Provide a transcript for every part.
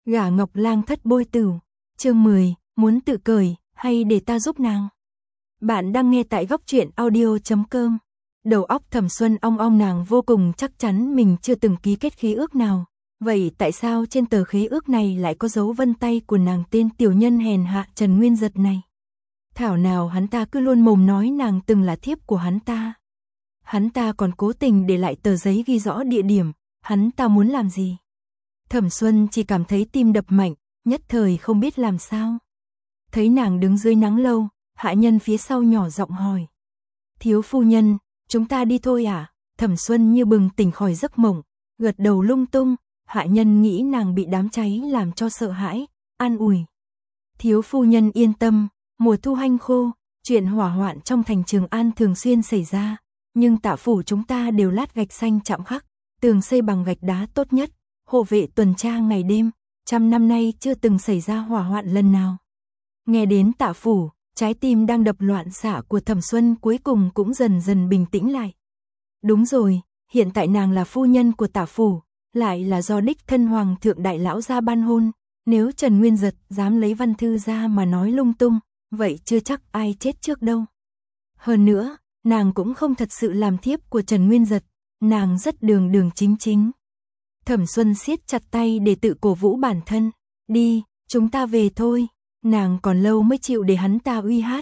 Gả Ngọc Lang thất bôi tửu, chương 10, muốn tự cởi, hay để ta giúp nàng? Bạn đang nghe tại góc truyện audio.com. Đầu óc Thẩm Xuân ong ong, nàng vô cùng chắc chắn mình chưa từng ký kết khế ước nào. Vậy tại sao trên tờ khế ước này lại có dấu vân tay của nàng tên tiểu nhân hèn hạ Trần Nguyên Giật này? Thảo nào hắn ta cứ luôn mồm nói nàng từng là thiếp của hắn ta. Hắn ta còn cố tình để lại tờ giấy ghi rõ địa điểm, hắn ta muốn làm gì? Thẩm Xuân chỉ cảm thấy tim đập mạnh, nhất thời không biết làm sao. Thấy nàng đứng dưới nắng lâu, hạ nhân phía sau nhỏ giọng hỏi. Thiếu phu nhân, chúng ta đi thôi à? Thẩm Xuân như bừng tỉnh khỏi giấc mộng, gật đầu lung tung. Hạ nhân nghĩ nàng bị đám cháy làm cho sợ hãi, an ủi. Thiếu phu nhân yên tâm, mùa thu hanh khô, chuyện hỏa hoạn trong thành Trường An thường xuyên xảy ra, nhưng Tạ phủ chúng ta đều lát gạch xanh chạm khắc, tường xây bằng gạch đá tốt nhất, hộ vệ tuần tra ngày đêm, 100 năm nay chưa từng xảy ra hỏa hoạn lần nào. Nghe đến Tạ phủ, trái tim đang đập loạn xạ của Thẩm Xuân cuối cùng cũng dần dần bình tĩnh lại. Đúng rồi, hiện tại nàng là phu nhân của Tạ phủ, lại là do đích thân hoàng thượng đại lão ra ban hôn, nếu Trần Nguyên Giật dám lấy văn thư ra mà nói lung tung, vậy chưa chắc ai chết trước đâu. Hơn nữa, nàng cũng không thật sự làm thiếp của Trần Nguyên Giật, nàng rất đường đường chính chính. Thẩm Xuân siết chặt tay để tự cổ vũ bản thân, đi, chúng ta về thôi, nàng còn lâu mới chịu để hắn ta uy hát,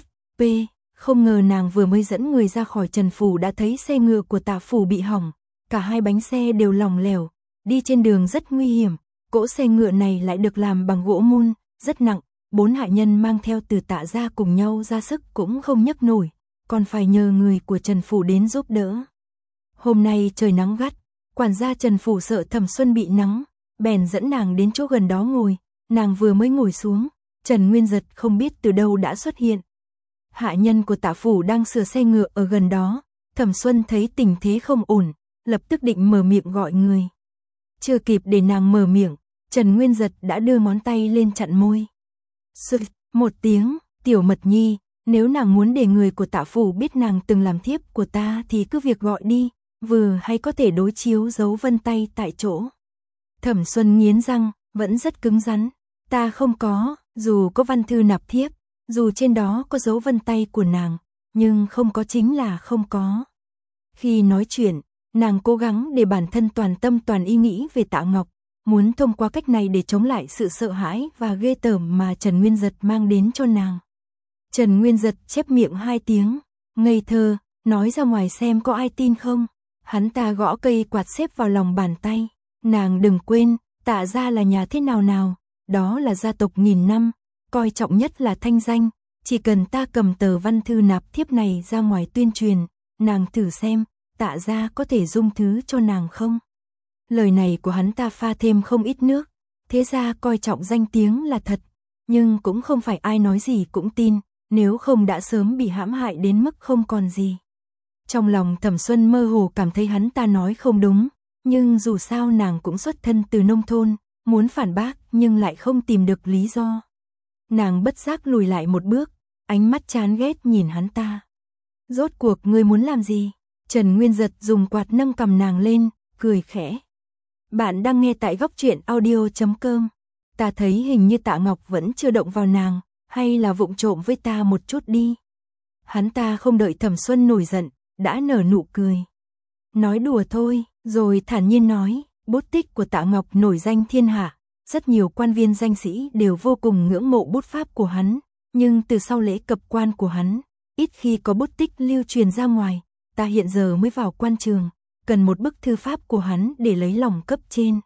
không ngờ nàng vừa mới dẫn người ra khỏi Trần phủ đã thấy xe ngựa của Tạ phủ bị hỏng, cả hai bánh xe đều lỏng lẻo, đi trên đường rất nguy hiểm, cỗ xe ngựa này lại được làm bằng gỗ mun, rất nặng, 4 hạ nhân mang theo từ Tạ gia cùng nhau ra sức cũng không nhấc nổi, còn phải nhờ người của Trần phủ đến giúp đỡ. Hôm nay trời nắng gắt, quản gia Trần phủ sợ Thẩm Xuân bị nắng, bèn dẫn nàng đến chỗ gần đó ngồi, nàng vừa mới ngồi xuống, Trần Nguyên Giật không biết từ đâu đã xuất hiện. Hạ nhân của Tạ phủ đang sửa xe ngựa ở gần đó, Thẩm Xuân thấy tình thế không ổn, lập tức định mở miệng gọi người. Chưa kịp để nàng mở miệng, Trần Nguyên Giật đã đưa ngón tay lên chặn môi. Sực, một tiếng, tiểu mật nhi, nếu nàng muốn để người của Tạ phủ biết nàng từng làm thiếp của ta thì cứ việc gọi đi, vừa hay có thể đối chiếu dấu vân tay tại chỗ. Thẩm Xuân nghiến răng, vẫn rất cứng rắn, ta không có, dù có văn thư nạp thiếp, dù trên đó có dấu vân tay của nàng, nhưng không có chính là không có. Khi nói chuyện, nàng cố gắng để bản thân toàn tâm toàn ý nghĩ về Tạ Ngọc, muốn thông qua cách này để chống lại sự sợ hãi và ghê tởm mà Trần Nguyên Giật mang đến cho nàng. Trần Nguyên Giật chép miệng 2 tiếng, ngây thơ, nói ra ngoài xem có ai tin không. Hắn ta gõ cây quạt xếp vào lòng bàn tay, nàng đừng quên, Tạ gia là nhà thế nào nào, đó là gia tộc nghìn năm, coi trọng nhất là thanh danh, chỉ cần ta cầm tờ văn thư nạp thiếp này ra ngoài tuyên truyền, nàng thử xem, Tạ gia có thể dung thứ cho nàng không? Lời này của hắn ta pha thêm không ít nước, thế ra coi trọng danh tiếng là thật, nhưng cũng không phải ai nói gì cũng tin, nếu không đã sớm bị hãm hại đến mức không còn gì. Trong lòng Thẩm Xuân mơ hồ cảm thấy hắn ta nói không đúng, nhưng dù sao nàng cũng xuất thân từ nông thôn, muốn phản bác nhưng lại không tìm được lý do. Nàng bất giác lùi lại một bước, ánh mắt chán ghét nhìn hắn ta. Rốt cuộc ngươi muốn làm gì? Trần Nguyên Giật dùng quạt nâng cầm nàng lên, cười khẽ. Bạn đang nghe tại góc truyện audio.com. Ta thấy hình như Tạ Ngọc vẫn chưa động vào nàng, hay là vụng trộm với ta một chút đi. Hắn ta không đợi Thẩm Xuân nổi giận, đã nở nụ cười. Nói đùa thôi, rồi thản nhiên nói, bút tích của Tạ Ngọc nổi danh thiên hạ, rất nhiều quan viên danh sĩ đều vô cùng ngưỡng mộ bút pháp của hắn, nhưng từ sau lễ cập quan của hắn, ít khi có bút tích lưu truyền ra ngoài, ta hiện giờ mới vào quan trường, cần một bức thư pháp của hắn để lấy lòng cấp trên.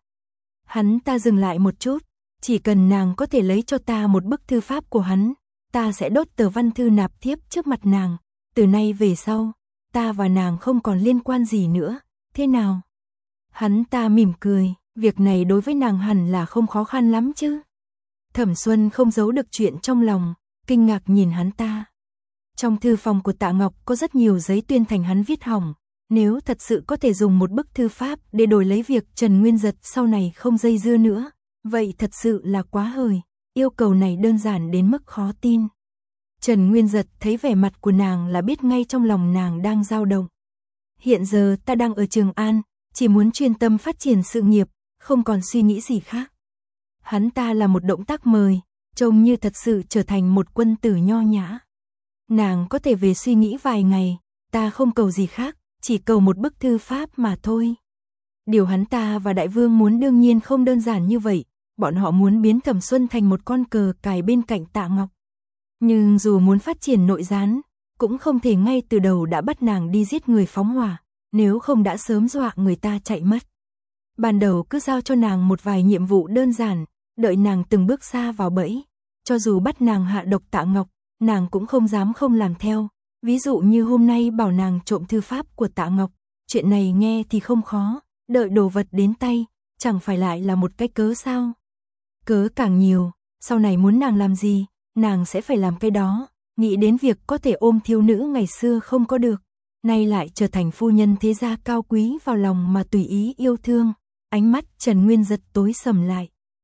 Hắn ta dừng lại một chút, chỉ cần nàng có thể lấy cho ta một bức thư pháp của hắn, ta sẽ đốt tờ văn thư nạp thiếp trước mặt nàng, từ nay về sau, ta và nàng không còn liên quan gì nữa, thế nào? Hắn ta mỉm cười, việc này đối với nàng hẳn là không khó khăn lắm chứ. Thẩm Xuân không giấu được chuyện trong lòng, kinh ngạc nhìn hắn ta. Trong thư phòng của Tạ Ngọc có rất nhiều giấy tuyên thành hắn viết hỏng, nếu thật sự có thể dùng một bức thư pháp để đổi lấy việc Trần Nguyên Giật sau này không dây dưa nữa, vậy thật sự là quá hời, yêu cầu này đơn giản đến mức khó tin. Trần Nguyên Giật thấy vẻ mặt của nàng là biết ngay trong lòng nàng đang dao động. Hiện giờ ta đang ở Trường An, chỉ muốn chuyên tâm phát triển sự nghiệp, không còn suy nghĩ gì khác. Hắn ta là một động tác mời, trông như thật sự trở thành một quân tử nho nhã. Nàng có thể về suy nghĩ vài ngày, ta không cầu gì khác, chỉ cầu một bức thư pháp mà thôi. Điều hắn ta và đại vương muốn đương nhiên không đơn giản như vậy, bọn họ muốn biến Thẩm Xuân thành một con cờ cài bên cạnh Tạ Ngọc. Nhưng dù muốn phát triển nội gián, cũng không thể ngay từ đầu đã bắt nàng đi giết người phóng hỏa, nếu không đã sớm dọa người ta chạy mất. Ban đầu cứ giao cho nàng một vài nhiệm vụ đơn giản, đợi nàng từng bước xa vào bẫy. Cho dù bắt nàng hạ độc Tạ Ngọc, nàng cũng không dám không làm theo. Ví dụ như hôm nay bảo nàng trộm thư pháp của Tạ Ngọc, chuyện này nghe thì không khó, đợi đồ vật đến tay, chẳng phải lại là một cái cớ sao. Cớ càng nhiều, sau này muốn nàng làm gì, nàng sẽ phải làm cái đó, nghĩ đến việc có thể ôm thiếu nữ ngày xưa không có được, nay lại trở thành phu nhân thế gia cao quý vào lòng mà tùy ý yêu thương, ánh mắt Trần Nguyên Giật tối sầm lại.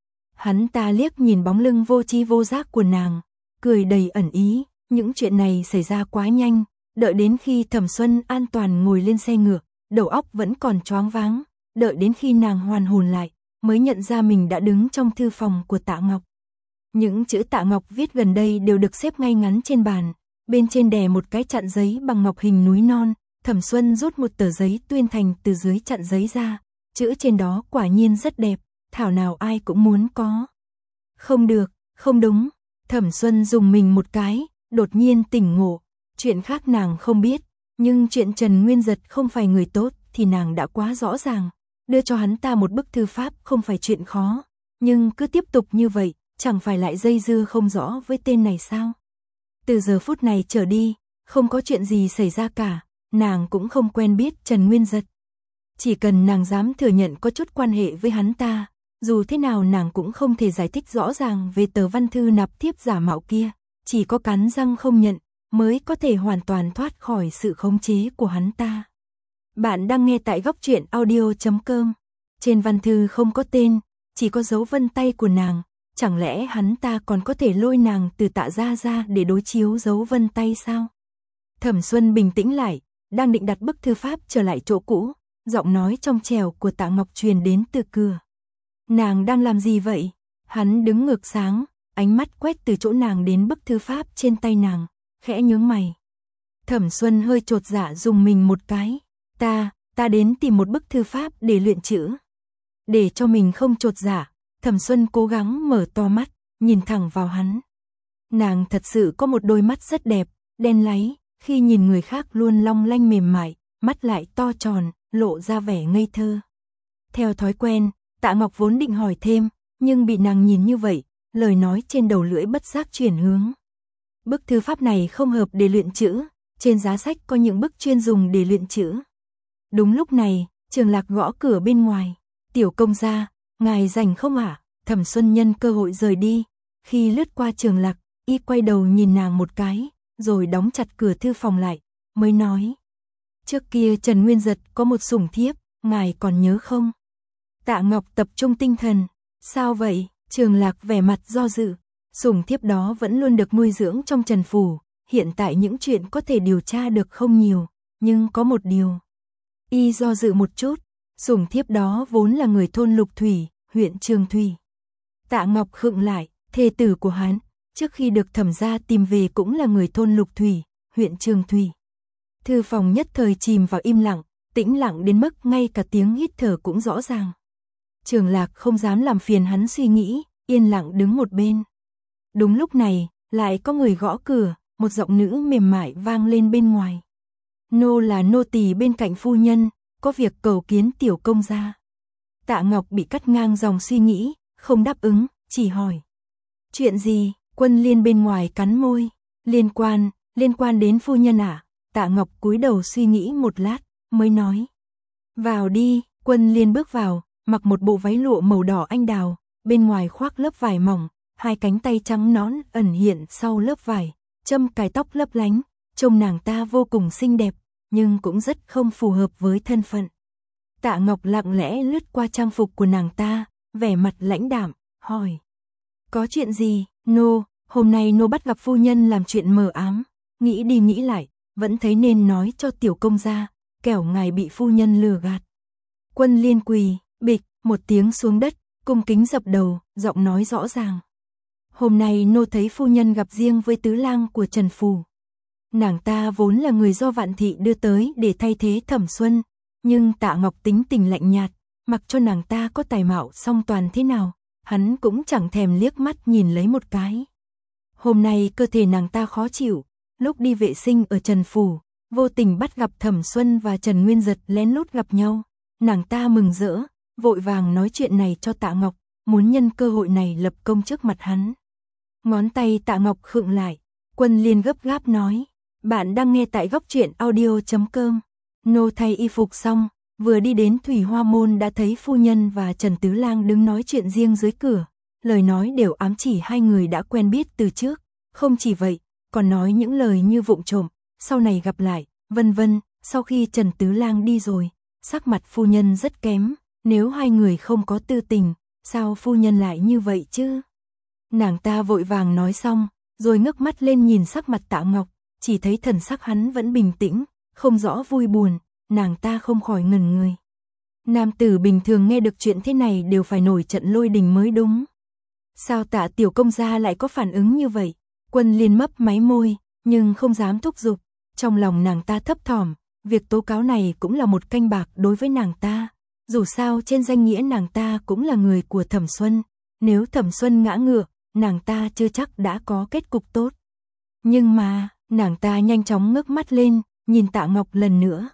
Hắn ta liếc nhìn bóng lưng vô tri vô giác của nàng, cười đầy ẩn ý, những chuyện này xảy ra quá nhanh, đợi đến khi Thẩm Xuân an toàn ngồi lên xe ngựa, đầu óc vẫn còn choáng váng, đợi đến khi nàng hoàn hồn lại, mới nhận ra mình đã đứng trong thư phòng của Tạ Ngọc. Những chữ Tạ Ngọc viết gần đây đều được xếp ngay ngắn trên bàn, bên trên đè một cái chặn giấy bằng ngọc hình núi non, Thẩm Xuân rút một tờ giấy tuyên thành từ dưới chặn giấy ra, chữ trên đó quả nhiên rất đẹp, thảo nào ai cũng muốn có. Không được, không đúng, Thẩm Xuân dùng mình một cái, đột nhiên tỉnh ngộ, chuyện khác nàng không biết, nhưng chuyện Trần Nguyên Giật không phải người tốt thì nàng đã quá rõ ràng, đưa cho hắn ta một bức thư pháp không phải chuyện khó, nhưng cứ tiếp tục như vậy, chẳng phải lại dây dưa không rõ với tên này sao? Từ giờ phút này trở đi, không có chuyện gì xảy ra cả, nàng cũng không quen biết Trần Nguyên Giật. Chỉ cần nàng dám thừa nhận có chút quan hệ với hắn ta, dù thế nào nàng cũng không thể giải thích rõ ràng về tờ văn thư nạp thiếp giả mạo kia, chỉ có cắn răng không nhận, mới có thể hoàn toàn thoát khỏi sự khống chế của hắn ta. Bạn đang nghe tại góc truyện audio.com. Trên văn thư không có tên, chỉ có dấu vân tay của nàng, chẳng lẽ hắn ta còn có thể lôi nàng từ Tạ gia ra để đối chiếu dấu vân tay sao? Thẩm Xuân bình tĩnh lại, đang định đặt bức thư pháp trở lại chỗ cũ, giọng nói trong trẻo của Tạ Ngọc truyền đến từ cửa. Nàng đang làm gì vậy? Hắn đứng ngược sáng, ánh mắt quét từ chỗ nàng đến bức thư pháp trên tay nàng, khẽ nhướng mày. Thẩm Xuân hơi chột dạ dùng mình một cái. Ta đến tìm một bức thư pháp để luyện chữ. Để cho mình không chột dạ, Thẩm Xuân cố gắng mở to mắt, nhìn thẳng vào hắn. Nàng thật sự có một đôi mắt rất đẹp, đen láy, khi nhìn người khác luôn long lanh mềm mại, mắt lại to tròn, lộ ra vẻ ngây thơ. Theo thói quen, Tạ Ngọc vốn định hỏi thêm, nhưng bị nàng nhìn như vậy, lời nói trên đầu lưỡi bất giác chuyển hướng. Bức thư pháp này không hợp để luyện chữ, trên giá sách có những bức chuyên dùng để luyện chữ. Đúng lúc này, Trường Lạc gõ cửa bên ngoài. Tiểu công gia, ngài rảnh không ạ? Thẩm Xuân nhân cơ hội rời đi. Khi lướt qua Trường Lạc, y quay đầu nhìn nàng một cái, rồi đóng chặt cửa thư phòng lại, mới nói. Trước kia Trần Nguyên Giật có một sủng thiếp, ngài còn nhớ không? Tạ Ngọc tập trung tinh thần. Sao vậy? Trường Lạc vẻ mặt do dự. Sủng thiếp đó vẫn luôn được nuôi dưỡng trong Trần phủ, hiện tại những chuyện có thể điều tra được không nhiều, nhưng có một điều. Y do dự một chút, sủng thiếp đó vốn là người thôn Lục Thủy, huyện Trường Thủy. Tạ Ngọc khựng lại, thê tử của hắn, trước khi được Thẩm gia tìm về cũng là người thôn Lục Thủy, huyện Trường Thủy. Thư phòng nhất thời chìm vào im lặng, tĩnh lặng đến mức ngay cả tiếng hít thở cũng rõ ràng. Trường Lạc không dám làm phiền hắn suy nghĩ, yên lặng đứng một bên. Đúng lúc này, lại có người gõ cửa, một giọng nữ mềm mại vang lên bên ngoài. Nô là nô tỳ bên cạnh phu nhân, có việc cầu kiến tiểu công gia. Tạ Ngọc bị cắt ngang dòng suy nghĩ, không đáp ứng, chỉ hỏi. Chuyện gì? Quân Liên bên ngoài cắn môi. Liên quan đến phu nhân à? Tạ Ngọc cúi đầu suy nghĩ một lát, mới nói. Vào đi. Quân Liên bước vào, mặc một bộ váy lụa màu đỏ anh đào, bên ngoài khoác lớp vải mỏng, hai cánh tay trắng nõn ẩn hiện sau lớp vải, châm cài tóc lấp lánh, trông nàng ta vô cùng xinh đẹp, nhưng cũng rất không phù hợp với thân phận. Tạ Ngọc lặng lẽ lướt qua trang phục của nàng ta, vẻ mặt lãnh đạm, hỏi. Có chuyện gì? Nô, hôm nay nô bắt gặp phu nhân làm chuyện mờ ám, nghĩ đi nghĩ lại, vẫn thấy nên nói cho tiểu công gia, kẻo ngài bị phu nhân lừa gạt. Quân Liên quỳ, bịch, một tiếng xuống đất, cung kính dập đầu, giọng nói rõ ràng. Hôm nay nô thấy phu nhân gặp riêng với tứ lang của Trần Phủ. Nàng ta vốn là người do Vạn Thị đưa tới để thay thế Thẩm Xuân, nhưng Tạ Ngọc tính tình lạnh nhạt, mặc cho nàng ta có tài mạo song toàn thế nào, hắn cũng chẳng thèm liếc mắt nhìn lấy một cái. Hôm nay cơ thể nàng ta khó chịu, lúc đi vệ sinh ở Trần Phủ, vô tình bắt gặp Thẩm Xuân và Trần Nguyên Giật lén lút gặp nhau, nàng ta mừng rỡ, vội vàng nói chuyện này cho Tạ Ngọc, muốn nhân cơ hội này lập công trước mặt hắn. Ngón tay Tạ Ngọc khựng lại, Quân Liên gấp gáp nói, bạn đang nghe tại góc truyện audio.com. Nô thay y phục xong, vừa đi đến Thủy Hoa Môn đã thấy phu nhân và Trần Tứ Lang đứng nói chuyện riêng dưới cửa, lời nói đều ám chỉ hai người đã quen biết từ trước, không chỉ vậy, còn nói những lời như vụng trộm, sau này gặp lại, vân vân. Sau khi Trần Tứ Lang đi rồi, sắc mặt phu nhân rất kém, nếu hai người không có tư tình, sao phu nhân lại như vậy chứ? Nàng ta vội vàng nói xong, rồi ngước mắt lên nhìn sắc mặt Tạ Ngọc, chỉ thấy thần sắc hắn vẫn bình tĩnh, không rõ vui buồn, nàng ta không khỏi ngẩn người. Nam tử bình thường nghe được chuyện thế này đều phải nổi trận lôi đình mới đúng. Sao Tạ tiểu công gia lại có phản ứng như vậy? Quân Liên mấp máy môi, nhưng không dám thúc giục, trong lòng nàng ta thấp thỏm, việc tố cáo này cũng là một canh bạc đối với nàng ta. Dù sao trên danh nghĩa nàng ta cũng là người của Thẩm Xuân, nếu Thẩm Xuân ngã ngựa, nàng ta chưa chắc đã có kết cục tốt. Nhưng mà, nàng ta nhanh chóng ngước mắt lên, nhìn Tạ Ngọc lần nữa.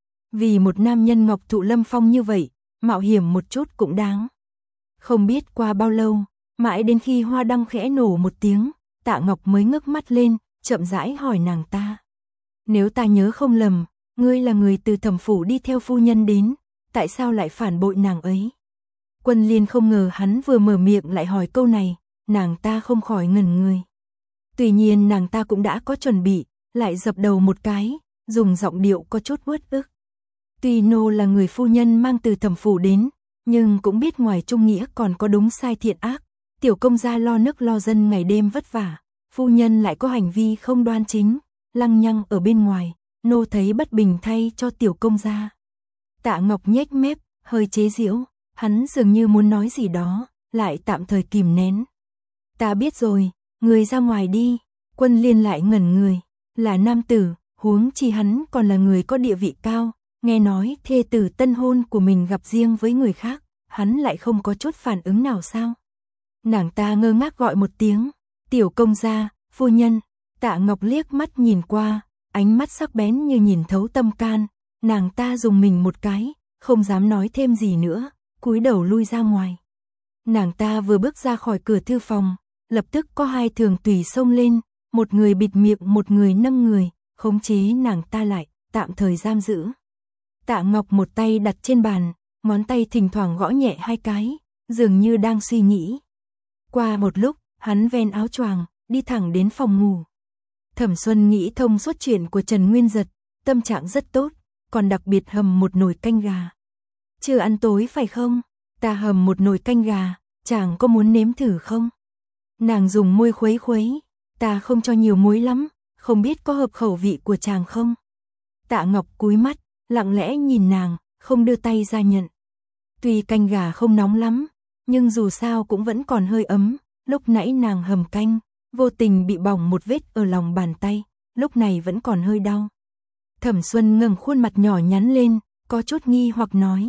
Vì một nam nhân Ngọc Thụ Lâm Phong như vậy, mạo hiểm một chút cũng đáng. Không biết qua bao lâu, mãi đến khi hoa đăng khẽ nổ một tiếng, Tạ Ngọc mới ngước mắt lên, chậm rãi hỏi nàng ta. Nếu ta nhớ không lầm, ngươi là người từ Thẩm Phủ đi theo phu nhân đến, tại sao lại phản bội nàng ấy? Quân Liên không ngờ hắn vừa mở miệng lại hỏi câu này, nàng ta không khỏi ngẩn người. Tuy nhiên nàng ta cũng đã có chuẩn bị, lại dập đầu một cái, dùng giọng điệu có chút uất ức. Tuy nô là người phu nhân mang từ Thẩm Phủ đến, nhưng cũng biết ngoài trung nghĩa còn có đúng sai thiện ác, tiểu công gia lo nước lo dân ngày đêm vất vả, phu nhân lại có hành vi không đoan chính, lăng nhăng ở bên ngoài, nô thấy bất bình thay cho tiểu công gia. Tạ Ngọc nhếch mép, hơi chế giễu, hắn dường như muốn nói gì đó, lại tạm thời kìm nén. Ta biết rồi, người ra ngoài đi. Quân Liên lại ngẩn người, là nam tử, huống chi hắn còn là người có địa vị cao, nghe nói thê tử tân hôn của mình gặp riêng với người khác, hắn lại không có chút phản ứng nào sao? Nàng ta ngơ ngác gọi một tiếng, tiểu công gia, phu nhân. Tạ Ngọc liếc mắt nhìn qua, ánh mắt sắc bén như nhìn thấu tâm can, nàng ta dùng mình một cái, không dám nói thêm gì nữa, cúi đầu lui ra ngoài. Nàng ta vừa bước ra khỏi cửa thư phòng, lập tức có hai thường tùy xông lên, một người bịt miệng một người nâng người, khống chế nàng ta lại, tạm thời giam giữ. Tạ Ngọc một tay đặt trên bàn, ngón tay thỉnh thoảng gõ nhẹ hai cái, dường như đang suy nghĩ. Qua một lúc, hắn ven áo choàng, đi thẳng đến phòng ngủ. Thẩm Xuân nghĩ thông suốt chuyện của Trần Nguyên Giật, tâm trạng rất tốt, còn đặc biệt hầm một nồi canh gà. Chưa ăn tối phải không? Ta hầm một nồi canh gà, chàng có muốn nếm thử không? Nàng dùng môi khuấy khuấy, ta không cho nhiều muối lắm, không biết có hợp khẩu vị của chàng không? Tạ Ngọc cúi mắt, lặng lẽ nhìn nàng, không đưa tay ra nhận. Tuy canh gà không nóng lắm, nhưng dù sao cũng vẫn còn hơi ấm, lúc nãy nàng hầm canh, vô tình bị bỏng một vết ở lòng bàn tay, lúc này vẫn còn hơi đau. Thẩm Xuân ngẩng khuôn mặt nhỏ nhắn lên, có chút nghi hoặc nói.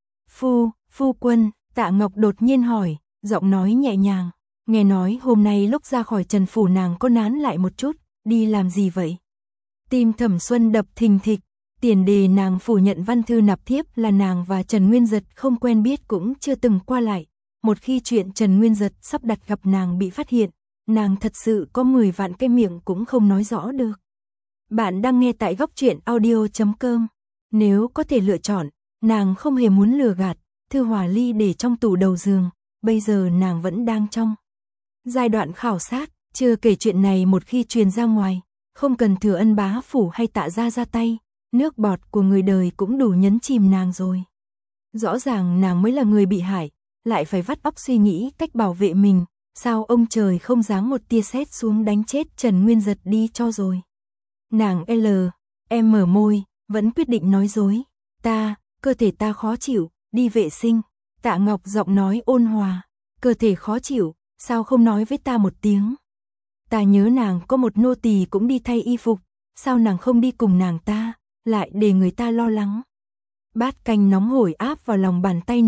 Phu quân, Tạ Ngọc đột nhiên hỏi, giọng nói nhẹ nhàng, nghe nói hôm nay lúc ra khỏi Trần Phủ nàng có nán lại một chút, đi làm gì vậy? Tim Thẩm Xuân đập thình thịch, tiền đề nàng phủ nhận văn thư nạp thiếp là nàng và Trần Nguyên Giật không quen biết cũng chưa từng qua lại, một khi chuyện Trần Nguyên Giật sắp đặt gặp nàng bị phát hiện, nàng thật sự có 10 vạn cái miệng cũng không nói rõ được. Bạn đang nghe tại góc truyện audio.com. Nếu có thể lựa chọn, nàng không hề muốn lừa gạt, thư hòa ly để trong tủ đầu giường, bây giờ nàng vẫn đang trong giai đoạn khảo sát, chưa kể chuyện này một khi truyền ra ngoài, không cần Thừa Ân bá phủ hay Tạ gia ra tay, nước bọt của người đời cũng đủ nhấn chìm nàng rồi. Rõ ràng nàng mới là người bị hại, lại phải vắt óc suy nghĩ cách bảo vệ mình, sao ông trời không giáng một tia sét xuống đánh chết Trần Nguyên Giật đi cho rồi. Nàng em mở môi, vẫn quyết định nói dối. Cơ thể ta khó chịu, đi vệ sinh. Tạ Ngọc giọng nói ôn hòa, cơ thể khó chịu, sao không nói với ta một tiếng? Ta nhớ nàng có một nô tỳ cũng đi thay y phục, sao nàng không đi cùng nàng ta, lại để người ta lo lắng. Bát canh nóng hổi áp vào lòng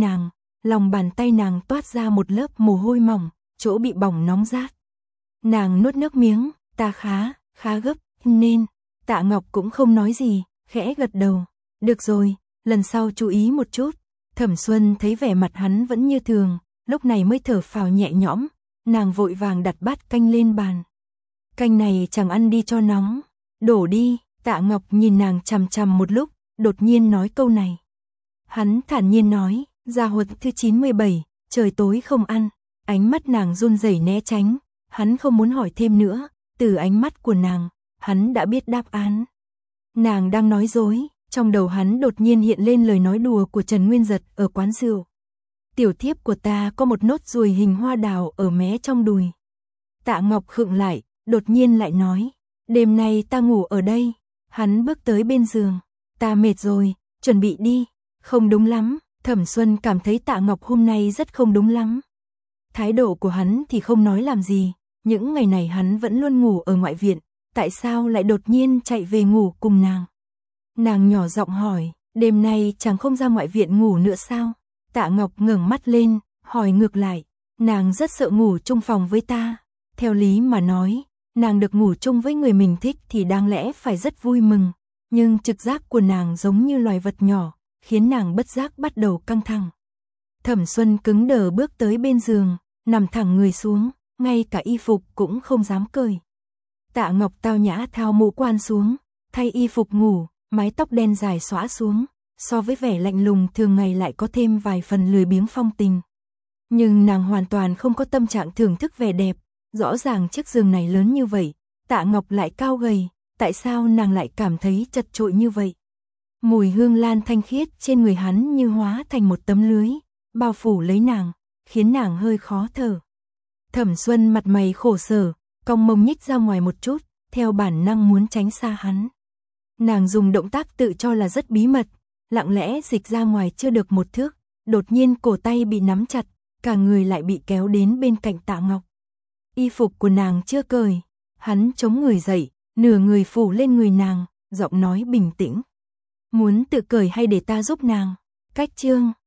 bàn tay nàng toát ra một lớp mồ hôi mỏng, chỗ bị bỏng nóng rát. Nàng nuốt nước miếng, ta khá gấp, nên, Tạ Ngọc cũng không nói gì, khẽ gật đầu, được rồi, lần sau chú ý một chút. Thẩm Xuân thấy vẻ mặt hắn vẫn như thường, lúc này mới thở phào nhẹ nhõm, nàng vội vàng đặt bát canh lên bàn. Canh này chẳng ăn đi cho nóng, đổ đi. Tạ Ngọc nhìn nàng chằm chằm một lúc, đột nhiên nói câu này. Hắn thản nhiên nói, gia huật thứ 97, trời tối không ăn. Ánh mắt nàng run rẩy né tránh, hắn không muốn hỏi thêm nữa, từ ánh mắt của nàng, hắn đã biết đáp án. Nàng đang nói dối, trong đầu hắn đột nhiên hiện lên lời nói đùa của Trần Nguyên Giật ở quán rượu. Tiểu thiếp của ta có một nốt ruồi hình hoa đào ở mé trong đùi. Tạ Ngọc khựng lại, đột nhiên lại nói, đêm nay ta ngủ ở đây. Hắn bước tới bên giường, ta mệt rồi, chuẩn bị đi. Không đúng lắm, Thẩm Xuân cảm thấy Tạ Ngọc hôm nay rất không đúng lắm. Thái độ của hắn thì không nói làm gì, những ngày này hắn vẫn luôn ngủ ở ngoại viện, tại sao lại đột nhiên chạy về ngủ cùng nàng? Nàng nhỏ giọng hỏi, đêm nay chẳng không ra ngoại viện ngủ nữa sao? Tạ Ngọc ngẩng mắt lên, hỏi ngược lại, nàng rất sợ ngủ chung phòng với ta. Theo lý mà nói, nàng được ngủ chung với người mình thích thì đáng lẽ phải rất vui mừng, nhưng trực giác của nàng giống như loài vật nhỏ, khiến nàng bất giác bắt đầu căng thẳng. Thẩm Xuân cứng đờ bước tới bên giường, nằm thẳng người xuống, ngay cả y phục cũng không dám cởi. Tạ Ngọc tao nhã tháo mũ quan xuống, thay y phục ngủ, mái tóc đen dài xõa xuống, so với vẻ lạnh lùng thường ngày lại có thêm vài phần lười biếng phong tình. Nhưng nàng hoàn toàn không có tâm trạng thưởng thức vẻ đẹp, rõ ràng chiếc giường này lớn như vậy, Tạ Ngọc lại cao gầy, tại sao nàng lại cảm thấy chật chội như vậy? Mùi hương lan thanh khiết trên người hắn như hóa thành một tấm lưới, bao phủ lấy nàng, khiến nàng hơi khó thở. Thẩm Xuân mặt mày khổ sở, cong mông nhích ra ngoài một chút, theo bản năng muốn tránh xa hắn. Nàng dùng động tác tự cho là rất bí mật, lặng lẽ dịch ra ngoài chưa được một thước, đột nhiên cổ tay bị nắm chặt, cả người lại bị kéo đến bên cạnh Tạ Ngọc. Y phục của nàng chưa cởi, hắn chống người dậy, nửa người phủ lên người nàng, giọng nói bình tĩnh. Muốn tự cởi hay để ta giúp nàng? Cách chương